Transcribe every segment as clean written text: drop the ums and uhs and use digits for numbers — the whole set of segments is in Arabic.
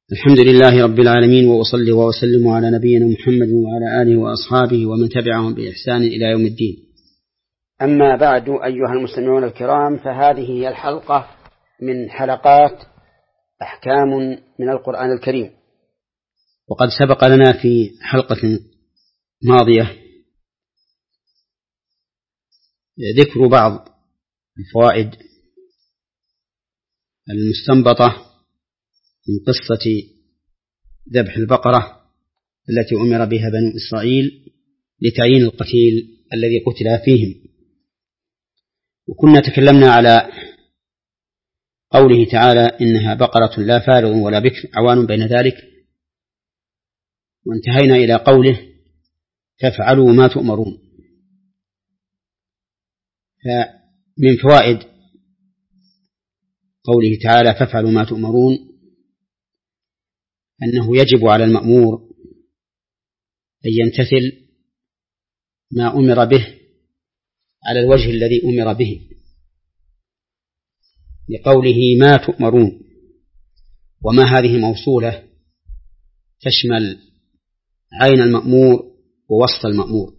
الحمد لله رب العالمين، وأصلي وأسلم على نبينا محمد وعلى آله وأصحابه ومن تبعهم بإحسان إلى يوم الدين. أما بعد، أيها المستمعون الكرام، فهذه هي الحلقة من حلقات أحكام من القرآن الكريم. وقد سبق لنا في حلقة ماضية ذكر بعض الفوائد المستنبطة من قصة ذبح البقرة التي أمر بها بنو إسرائيل لتعيين القتيل الذي قتل فيهم. وكنا تكلمنا على قوله تعالى: إنها بقرة لا فارغ ولا بكر عوان بين ذلك، وانتهينا إلى قوله: فافعلوا ما تؤمرون. فمن فوائد قوله تعالى فافعلوا ما تؤمرون أنه يجب على المأمور أن يمتثل ما أمر به على الوجه الذي أمر به، لقوله ما تؤمرون، وما هذه موصولة تشمل عين المأمور ووصف المأمور.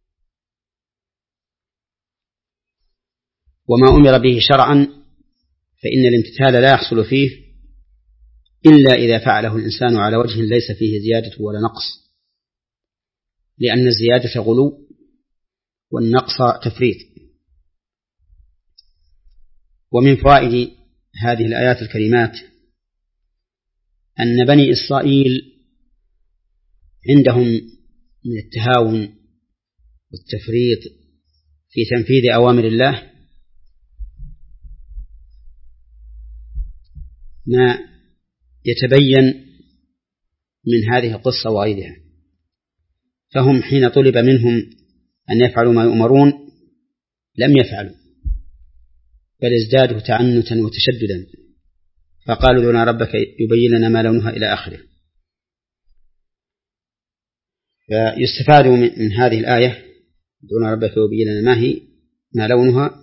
وما أمر به شرعا فإن الامتثال لا يحصل فيه إلا إذا فعله الإنسان على وجه ليس فيه زيادة ولا نقص، لأن الزيادة غلو والنقص تفريط. ومن فوائد هذه الآيات الكريمات أن بني إسرائيل عندهم من التهاون والتفريط في تنفيذ أوامر الله ما يتبين من هذه القصة وغيرها. فهم حين طلب منهم أن يفعلوا ما يؤمرون لم يفعلوا، بل ازدادوا تعنتا وتشددا، فقالوا لنا ربك يبين لنا ما لونها إلى آخره. فيستفاد من هذه الآية دون ربك يبين لنا ما لونها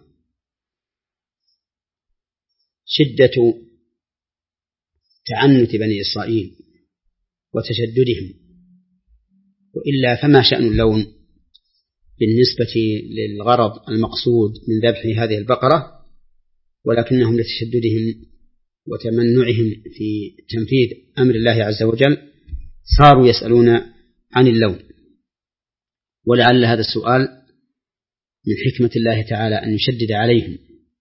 شدة تعنت بني إسرائيل وتشددهم، وإلا فما شأن اللون بالنسبة للغرض المقصود من ذبح هذه البقرة، ولكنهم لتشددهم وتمنعهم في تنفيذ أمر الله عز وجل صاروا يسألون عن اللون. ولعل هذا السؤال من حكمة الله تعالى أن يشدد عليهم،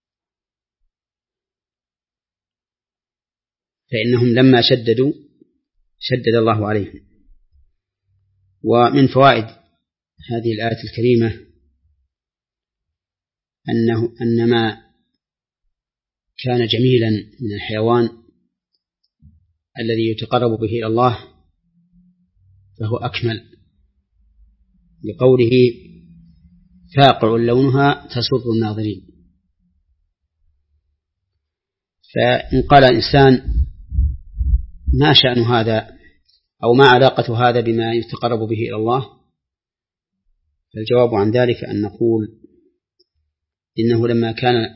فإنهم لما شددوا شدد الله عليهم. ومن فوائد هذه الآية الكريمة أن ما كان جميلا من الحيوان الذي يتقرب به إلى الله فهو أكمل، لقوله فاقع لونها تسر الناظرين. فإن قال الإنسان ما شأن هذا أو ما علاقة هذا بما يتقرب به إلى الله، فالجواب عن ذلك أن نقول إنه لما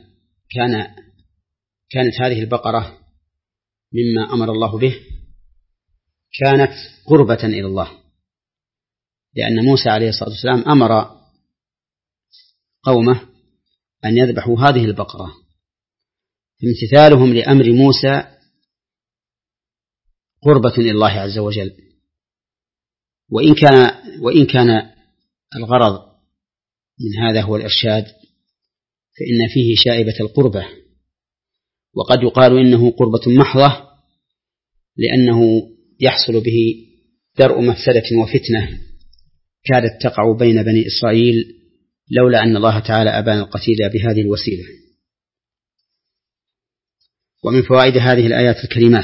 كانت هذه البقرة مما أمر الله به كانت قربة إلى الله، لأن موسى عليه الصلاة والسلام أمر قومه أن يذبحوا هذه البقرة، فامتثالهم لأمر موسى قربة إلى الله عز وجل. وإن كان الغرض من هذا هو الإرشاد فإن فيه شائبة القربة، وقد يقال إنه قربة محضة، لأنه يحصل به درء مفسدة وفتنة كادت تقع بين بني إسرائيل لولا أن الله تعالى أبان القتيل بهذه الوسيلة. ومن فوائد هذه الآيات الكريمات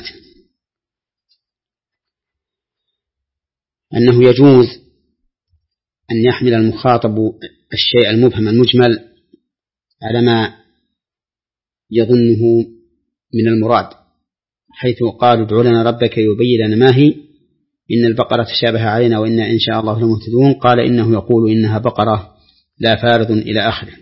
أنه يجوز أن يحمل المخاطب الشيء المبهم المجمل على ما يظنه من المراد، حيث قال ادع لنا ربك يبين لنا ما هي، إن البقرة تشابه علينا وإنا إن شاء الله لمهتدون. قال إنه يقول إنها بقرة لا فارض إلى آخره.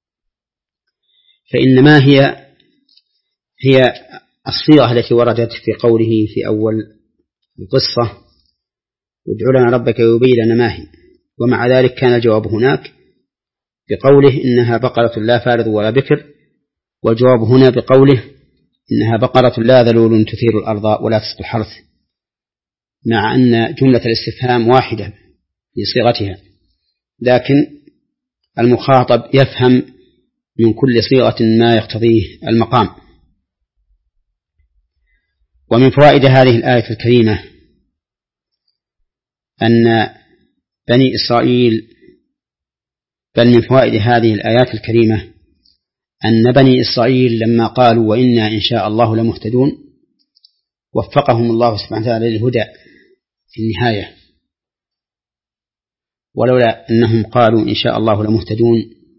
فإن ما هي الصيغة التي وردت في قوله في أول القصة وادع لنا ربك يبين لنا ما هي. ومع ذلك كان الجواب هناك بقوله إنها بقرة لا فارض ولا بكر، والجواب هنا بقوله إنها بقرة لا ذلول تثير الأرض ولا تسقي الحرث، مع أن جملة الاستفهام واحدة لصيغتها، لكن المخاطب يفهم من كل صيغة ما يقتضيه المقام. ومن فوائد هذه الآية الكريمة أن بني إسرائيل، بل من فوائد هذه الآيات الكريمة أن بني إسرائيل لما قالوا وإنا إن شاء الله لمهتدون وفقهم الله سبحانه وتعالى للهدى في النهاية، ولولا أنهم قالوا إن شاء الله لمهتدون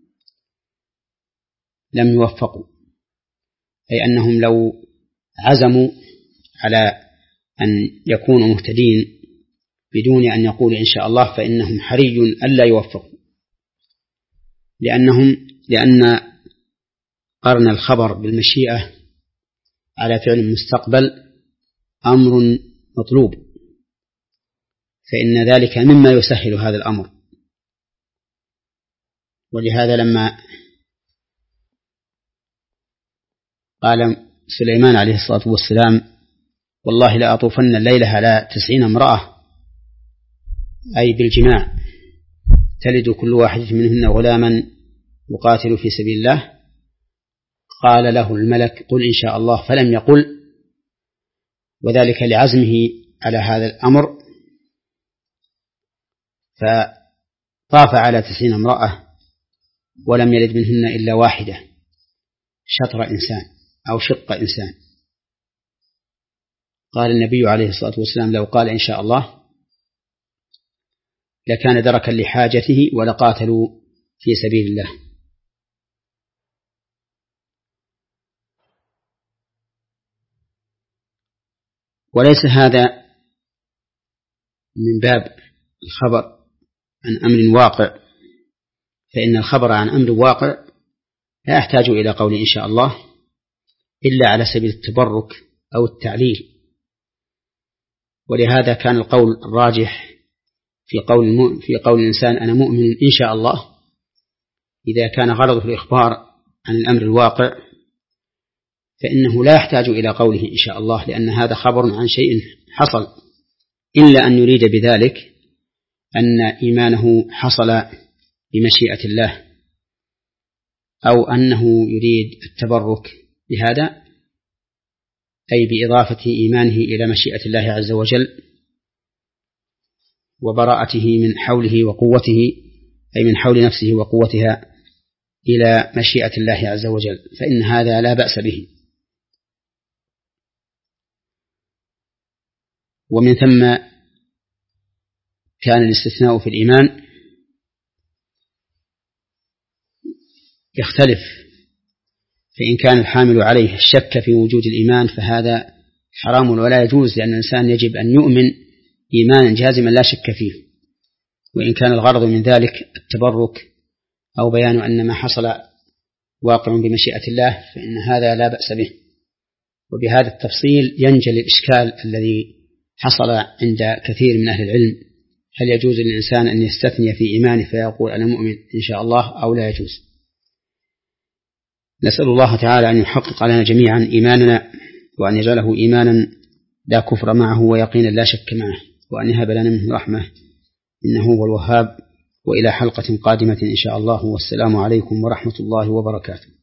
لم يوفقوا، أي أنهم لو عزموا على أن يكونوا مهتدين بدون أن يقولوا إن شاء الله فإنهم حري ألا يوفقوا، لأن قرن الخبر بالمشيئة على فعل مستقبل أمر مطلوب، فإن ذلك مما يسهل هذا الأمر. ولهذا لما قال سليمان عليه الصلاة والسلام والله لأطوفن الليلة على 90 امرأة، أي بالجماع، تلد كل واحدة منهن غلاما يقاتل في سبيل الله، قال له الملك قل إن شاء الله، فلم يقل، وذلك لعزمه على هذا الأمر، فطاف على 90 امرأة ولم يلد منهن إلا واحدة، شطر إنسان أو شق إنسان. قال النبي عليه الصلاة والسلام لو قال إن شاء الله لكان دركا لحاجته ولقاتلوا في سبيل الله. وليس هذا من باب الخبر عن أمر واقع، فإن الخبر عن أمر واقع لا يحتاج إلى قول إن شاء الله إلا على سبيل التبرك أو التعليل. ولهذا كان القول الراجح في قول الإنسان أنا مؤمن إن شاء الله إذا كان غرضه الإخبار عن الأمر الواقع فإنه لا يحتاج إلى قوله إن شاء الله، لأن هذا خبر عن شيء حصل، إلا أن يريد بذلك أن إيمانه حصل بمشيئة الله، أو أنه يريد التبرك بهذا، أي بإضافة إيمانه إلى مشيئة الله عز وجل وبراءته من حوله وقوته، أي من حول نفسه وقوتها إلى مشيئة الله عز وجل، فإن هذا لا بأس به. ومن ثم كان الاستثناء في الإيمان يختلف، فإن كان الحامل عليه الشك في وجود الإيمان فهذا حرام ولا يجوز، لأن الإنسان يجب أن يؤمن إيمانا جازما لا شك فيه. وإن كان الغرض من ذلك التبرك أو بيان أن ما حصل واقع بمشيئة الله فإن هذا لا بأس به. وبهذا التفصيل ينجلي الإشكال الذي حصل عند كثير من أهل العلم، هل يجوز للإنسان أن يستثني في إيمانه فيقول أنا مؤمن إن شاء الله أو لا يجوز؟ نسأل الله تعالى أن يحقق لنا جميعا إيماننا، وأن يجعله إيمانا لا كفر معه ويقينا لا شك معه، وأن يهب لنا منه رحمة إنه هو الوهاب. وإلى حلقة قادمة إن شاء الله، والسلام عليكم ورحمة الله وبركاته.